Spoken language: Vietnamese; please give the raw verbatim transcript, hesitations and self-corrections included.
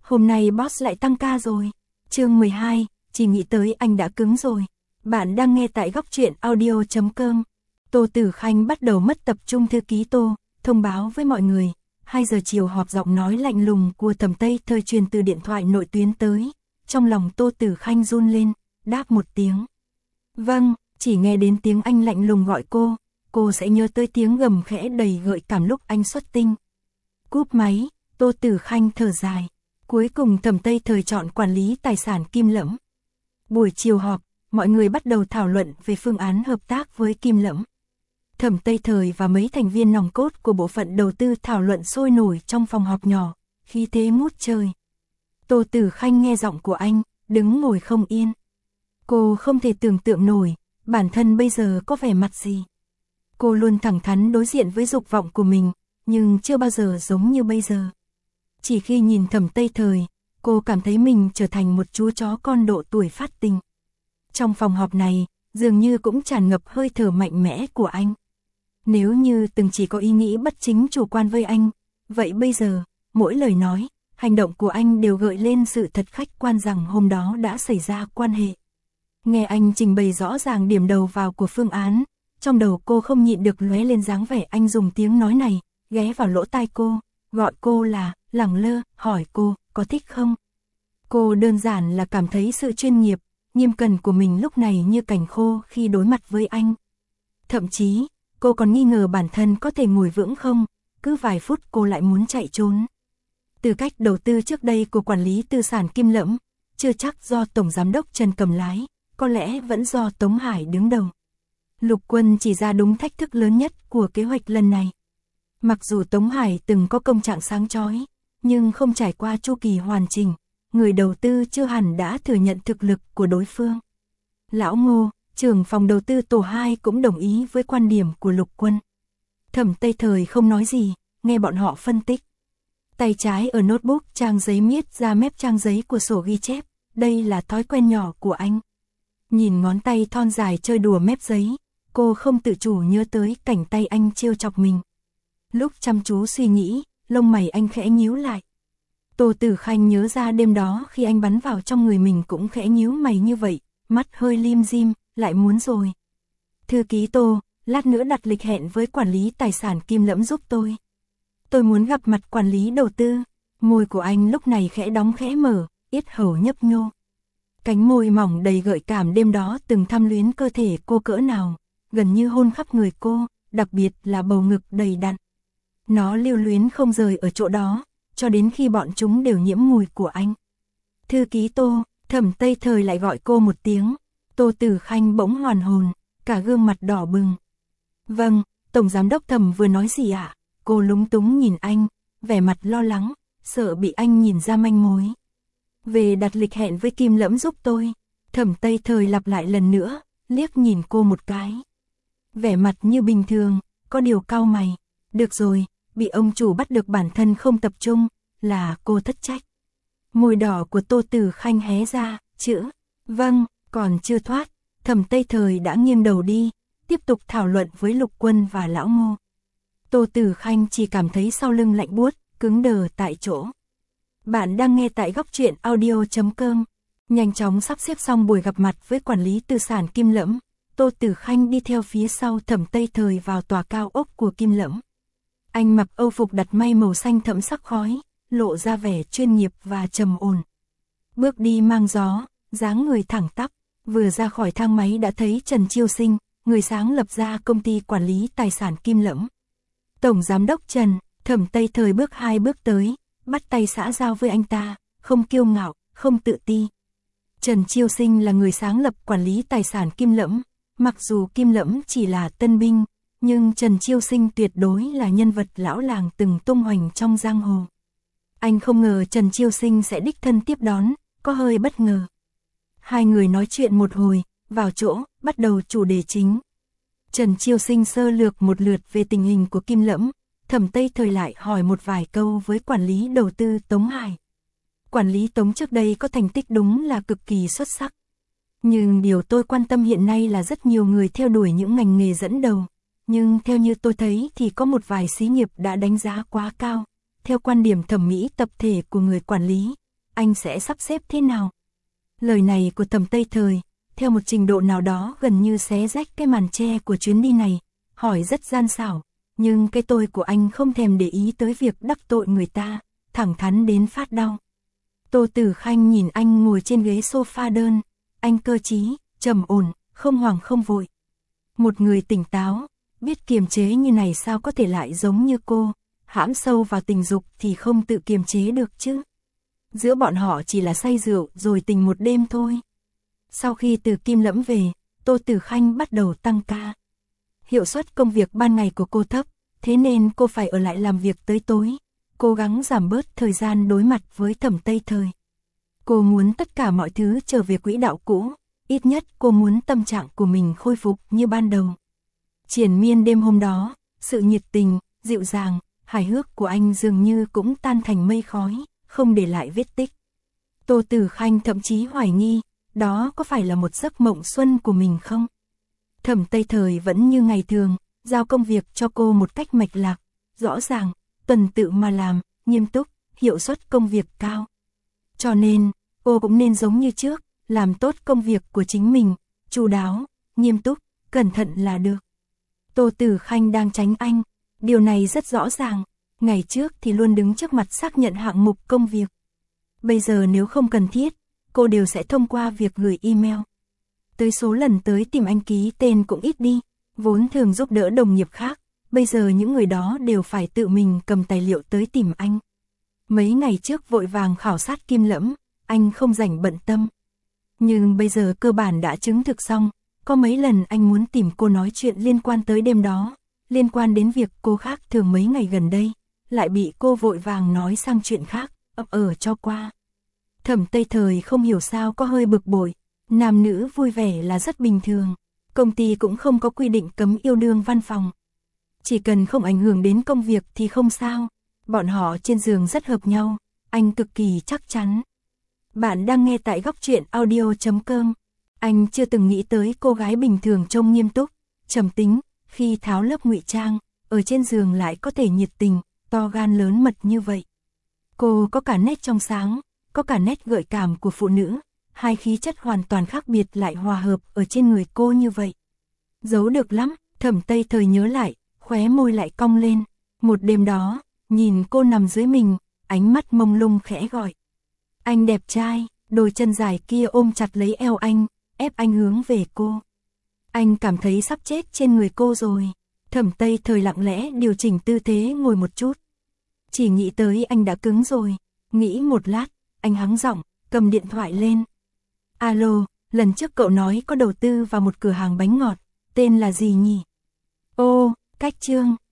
hôm nay boss lại tăng ca rồi. Chương mười hai, chỉ nghĩ tới anh đã cứng rồi. Bạn đang nghe tại góc truyện audio chấm com. Tô Tử Khanh bắt đầu mất tập trung. Thư ký Tô thông báo với mọi người, hai giờ chiều họp. Giọng nói lạnh lùng của Thẩm Tây Thời truyền từ điện thoại nội tuyến tới. Trong lòng Tô Tử Khanh run lên, đáp một tiếng. Vâng, chỉ nghe đến tiếng anh lạnh lùng gọi cô, cô sẽ nhớ tới tiếng gầm khẽ đầy gợi cảm lúc anh xuất tinh. Cúp máy, Tô Tử Khanh thở dài. Cuối cùng Thẩm Tây Thời chọn quản lý tài sản Kim Lẫm. Buổi chiều họp, mọi người bắt đầu thảo luận về phương án hợp tác với Kim Lẫm. Thẩm Tây Thời và mấy thành viên nòng cốt của bộ phận đầu tư thảo luận sôi nổi trong phòng họp nhỏ, khí thế ngút trời. Tô Tử Khanh nghe giọng của anh, đứng ngồi không yên. Cô không thể tưởng tượng nổi, bản thân bây giờ có vẻ mặt gì. Cô luôn thẳng thắn đối diện với dục vọng của mình, nhưng chưa bao giờ giống như bây giờ. Chỉ khi nhìn Thẩm Tây Thời, cô cảm thấy mình trở thành một chú chó con độ tuổi phát tình. Trong phòng họp này, dường như cũng tràn ngập hơi thở mạnh mẽ của anh. Nếu như từng chỉ có ý nghĩ bất chính chủ quan với anh, vậy bây giờ, mỗi lời nói, hành động của anh đều gợi lên sự thật khách quan rằng hôm đó đã xảy ra quan hệ. Nghe anh trình bày rõ ràng điểm đầu vào của phương án, trong đầu cô không nhịn được lóe lên dáng vẻ anh dùng tiếng nói này, ghé vào lỗ tai cô, gọi cô là lẳng lơ, hỏi cô, có thích không? Cô đơn giản là cảm thấy sự chuyên nghiệp, nghiêm cẩn của mình lúc này như cành khô khi đối mặt với anh. Thậm chí, cô còn nghi ngờ bản thân có thể ngồi vững không, cứ vài phút cô lại muốn chạy trốn. Từ cách đầu tư trước đây của quản lý tư sản Kim Lẫm, chưa chắc do Tổng Giám đốc Trần cầm lái, có lẽ vẫn do Tống Hải đứng đầu. Lục Quân chỉ ra đúng thách thức lớn nhất của kế hoạch lần này. Mặc dù Tống Hải từng có công trạng sáng chói, nhưng không trải qua chu kỳ hoàn chỉnh, người đầu tư chưa hẳn đã thừa nhận thực lực của đối phương. Lão Ngô, trưởng phòng đầu tư tổ hai cũng đồng ý với quan điểm của Lục Quân. Thẩm Tây Thời không nói gì, nghe bọn họ phân tích. Tay trái ở notebook trang giấy miết ra mép trang giấy của sổ ghi chép, đây là thói quen nhỏ của anh. Nhìn ngón tay thon dài chơi đùa mép giấy, cô không tự chủ nhớ tới cảnh tay anh trêu chọc mình. Lúc chăm chú suy nghĩ, lông mày anh khẽ nhíu lại. Tô Tử Khanh nhớ ra đêm đó khi anh bắn vào trong người mình cũng khẽ nhíu mày như vậy, mắt hơi lim dim, lại muốn rồi. Thư ký Tô, lát nữa đặt lịch hẹn với quản lý tài sản Kim Lẫm giúp tôi. Tôi muốn gặp mặt quản lý đầu tư. Môi của anh lúc này khẽ đóng khẽ mở, yết hầu nhấp nhô. Cánh môi mỏng đầy gợi cảm đêm đó từng thăm luyến cơ thể cô cỡ nào, gần như hôn khắp người cô, đặc biệt là bầu ngực đầy đặn. Nó lưu luyến không rời ở chỗ đó, cho đến khi bọn chúng đều nhiễm mùi của anh. Thư ký Tô, Thẩm Tây Thời lại gọi cô một tiếng. Tô Tử Khanh bỗng hoàn hồn, cả gương mặt đỏ bừng. Vâng, Tổng Giám đốc Thẩm vừa nói gì ạ? À? Cô lúng túng nhìn anh, vẻ mặt lo lắng, sợ bị anh nhìn ra manh mối. Về đặt lịch hẹn với Kim Lẫm giúp tôi. Thẩm Tây Thời lặp lại lần nữa, liếc nhìn cô một cái. Vẻ mặt như bình thường, có điều cau mày. Được rồi, bị ông chủ bắt được bản thân không tập trung, là cô thất trách. Môi đỏ của Tô Tử Khanh hé ra, chữ, vâng, còn chưa thoát. Thẩm Tây Thời đã nghiêng đầu đi, tiếp tục thảo luận với Lục Quân và Lão Ngô. Tô Tử Khanh chỉ cảm thấy sau lưng lạnh buốt, cứng đờ tại chỗ. Bạn đang nghe tại góc truyện audio chấm com. Nhanh chóng sắp xếp xong buổi gặp mặt với quản lý tư sản Kim Lẫm, Tô Tử Khanh đi theo phía sau Thẩm Tây Thời vào tòa cao ốc của Kim Lẫm. Anh mặc âu phục đặt may màu xanh thẫm sắc khói, lộ ra vẻ chuyên nghiệp và trầm ổn. Bước đi mang gió, dáng người thẳng tắp, vừa ra khỏi thang máy đã thấy Trần Chiêu Sinh, người sáng lập ra công ty quản lý tài sản Kim Lẫm. Tổng Giám đốc Trần, Thẩm Tây Thời bước hai bước tới, bắt tay xã giao với anh ta, không kiêu ngạo, không tự ti. Trần Chiêu Sinh là người sáng lập quản lý tài sản Kim Lẫm, mặc dù Kim Lẫm chỉ là tân binh, nhưng Trần Chiêu Sinh tuyệt đối là nhân vật lão làng từng tung hoành trong giang hồ. Anh không ngờ Trần Chiêu Sinh sẽ đích thân tiếp đón, có hơi bất ngờ. Hai người nói chuyện một hồi, vào chỗ, bắt đầu chủ đề chính. Trần Chiêu Sinh sơ lược một lượt về tình hình của Kim Lẫm, Thẩm Tây Thời lại hỏi một vài câu với quản lý đầu tư Tống Hải. Quản lý Tống trước đây có thành tích đúng là cực kỳ xuất sắc. Nhưng điều tôi quan tâm hiện nay là rất nhiều người theo đuổi những ngành nghề dẫn đầu. Nhưng theo như tôi thấy thì có một vài xí nghiệp đã đánh giá quá cao. Theo quan điểm thẩm mỹ tập thể của người quản lý, anh sẽ sắp xếp thế nào? Lời này của Thẩm Tây Thời, theo một trình độ nào đó gần như xé rách cái màn che của chuyến đi này, hỏi rất gian xảo, nhưng cái tôi của anh không thèm để ý tới việc đắc tội người ta, thẳng thắn đến phát đau. Tô Tử Khanh nhìn anh ngồi trên ghế sofa đơn, anh cơ trí, trầm ổn, không hoảng không vội. Một người tỉnh táo, biết kiềm chế như này sao có thể lại giống như cô, hãm sâu vào tình dục thì không tự kiềm chế được chứ. Giữa bọn họ chỉ là say rượu rồi tình một đêm thôi. Sau khi từ Kim Lẫm về, Tô Tử Khanh bắt đầu tăng ca. Hiệu suất công việc ban ngày của cô thấp, thế nên cô phải ở lại làm việc tới tối, cố gắng giảm bớt thời gian đối mặt với Thẩm Tây Thời. Cô muốn tất cả mọi thứ trở về quỹ đạo cũ, ít nhất cô muốn tâm trạng của mình khôi phục như ban đầu. Triền miên đêm hôm đó, sự nhiệt tình, dịu dàng, hài hước của anh dường như cũng tan thành mây khói, không để lại vết tích. Tô Tử Khanh thậm chí hoài nghi, đó có phải là một giấc mộng xuân của mình không? Thẩm Tây Thời vẫn như ngày thường, giao công việc cho cô một cách mạch lạc, rõ ràng, tuần tự mà làm, nghiêm túc, hiệu suất công việc cao. Cho nên, cô cũng nên giống như trước, làm tốt công việc của chính mình, chu đáo, nghiêm túc, cẩn thận là được. Tô Tử Khanh đang tránh anh, điều này rất rõ ràng, ngày trước thì luôn đứng trước mặt xác nhận hạng mục công việc. Bây giờ nếu không cần thiết, cô đều sẽ thông qua việc gửi email. Tới số lần tới tìm anh ký tên cũng ít đi, vốn thường giúp đỡ đồng nghiệp khác, bây giờ những người đó đều phải tự mình cầm tài liệu tới tìm anh. Mấy ngày trước vội vàng khảo sát Kim Lẫm, anh không rảnh bận tâm. Nhưng bây giờ cơ bản đã chứng thực xong, có mấy lần anh muốn tìm cô nói chuyện liên quan tới đêm đó, liên quan đến việc cô khác thường mấy ngày gần đây, lại bị cô vội vàng nói sang chuyện khác, ấp ở cho qua. Thẩm Tây Thời không hiểu sao có hơi bực bội, nam nữ vui vẻ là rất bình thường, công ty cũng không có quy định cấm yêu đương văn phòng. Chỉ cần không ảnh hưởng đến công việc thì không sao, bọn họ trên giường rất hợp nhau, anh cực kỳ chắc chắn. Bạn đang nghe tại góc truyện audio chấm com. Anh chưa từng nghĩ tới cô gái bình thường trông nghiêm túc, trầm tính, khi tháo lớp ngụy trang, ở trên giường lại có thể nhiệt tình, to gan lớn mật như vậy. Cô có cả nét trong sáng, có cả nét gợi cảm của phụ nữ, hai khí chất hoàn toàn khác biệt lại hòa hợp ở trên người cô như vậy. Giấu được lắm, Thẩm Tây Thời nhớ lại, khóe môi lại cong lên. Một đêm đó, nhìn cô nằm dưới mình, ánh mắt mông lung khẽ gọi. Anh đẹp trai, đôi chân dài kia ôm chặt lấy eo anh, ép anh hướng về cô. Anh cảm thấy sắp chết trên người cô rồi. Thẩm Tây Thời lặng lẽ điều chỉnh tư thế ngồi một chút. Chỉ nghĩ tới anh đã cứng rồi. Nghĩ một lát, anh hắng giọng, cầm điện thoại lên. Alo, lần trước cậu nói có đầu tư vào một cửa hàng bánh ngọt, tên là gì nhỉ? Ô, Cách Trương,